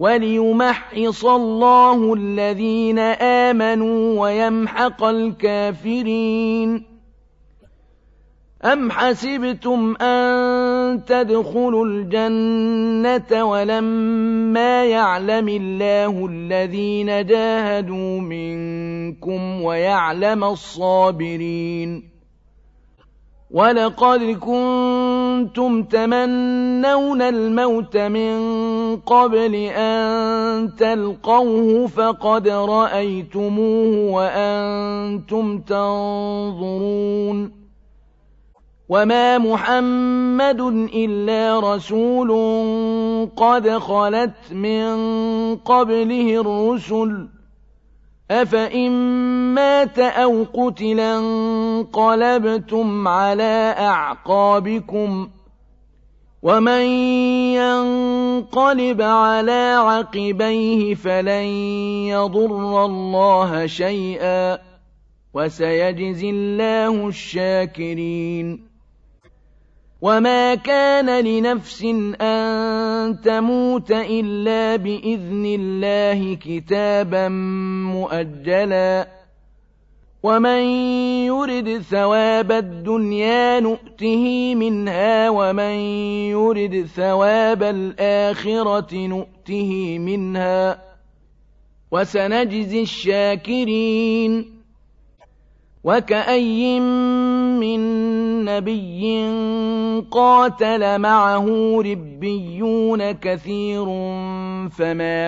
وَلِيُمَحِّصَ اللَّهُ الَّذِينَ آمَنُوا وَيَمْحَقَ الْكَافِرِينَ. أَمْ حَسِبْتُمْ أَن تَدْخُلُوا الْجَنَّةَ وَلَمَّا يَعْلَمِ اللَّهُ الَّذِينَ جَاهَدُوا مِنكُمْ وَيَعْلَمَ الصَّابِرِينَ. وَلَقَدْ كُنتُمْ تَمَنَّوْنَ الْمَوْتَ مِن قَبْلِ أَن تَلْقَوْهُ فَقَدْ رَأَيْتُمُوهُ وَأَنتُمْ تَنظُرُونَ. وَمَا مُحَمَّدٌ إِلَّا رَسُولٌ قَدْ خَلَتْ مِن قَبْلِهِ الرُّسُلُ ۚ أَفَإِن مَّاتَ أَوْ قُتِلَ انقَلَبْتُمْ عَلَىٰ أَعْقَابِكُمْ ۚ وَمَن يَنقَلِبْ عَلَىٰ عَقِبَيْهِ فَلَن يَضُرَّ اللَّهَ شَيْئًا ۗ وَسَيَجْزِي اللَّهُ الشَّاكِرِينَ. وَمَا كَانَ لِنَفْسٍ أَن تَمُوتَ إِلَّا بِإِذْنِ اللَّهِ كِتَابًا مُّؤَجَّلًا ۗ وَمَن يُرِدْ ثَوَابَ الدُّنْيَا نُؤْتِهِ مِنْهَا وَمَن يُرِدْ ثَوَابَ الْآخِرَةِ نُؤْتِهِ مِنْهَا ۚ وَسَنَجْزِي الشَّاكِرِينَ. وَكَأَيِّن مِّن نَّبِيٍّ قَاتَلَ مَعَهُ رِبِّيُّونَ كَثِيرٌ فَمَا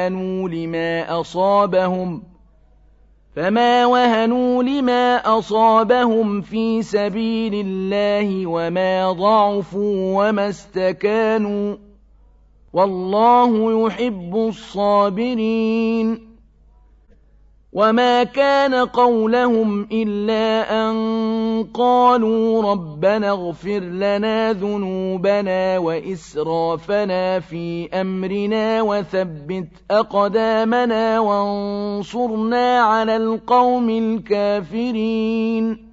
وَهَنُوا لِمَا أَصَابَهُمْ فِي سَبِيلِ اللَّهِ وَمَا ضَعُفُوا وَمَا اسْتَكَانُوا ۗ وَاللَّهُ يُحِبُّ الصَّابِرِينَ. وَمَا كَانَ قَوْلَهُمْ إِلَّا أَن قَالُوا رَبَّنَا اغْفِرْ لَنَا ذُنُوبَنَا وَإِسْرَافَنَا فِي أَمْرِنَا وَثَبِّتْ أَقْدَامَنَا وَانصُرْنَا عَلَى الْقَوْمِ الْكَافِرِينَ.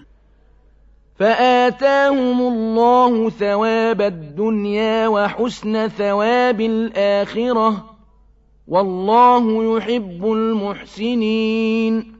فَآتَاهُمُ اللَّهُ ثَوَابَ الدُّنْيَا وَحُسْنَ ثَوَابِ الْآخِرَةِ ۗ وَاللَّهُ يُحِبُّ الْمُحْسِنِينَ.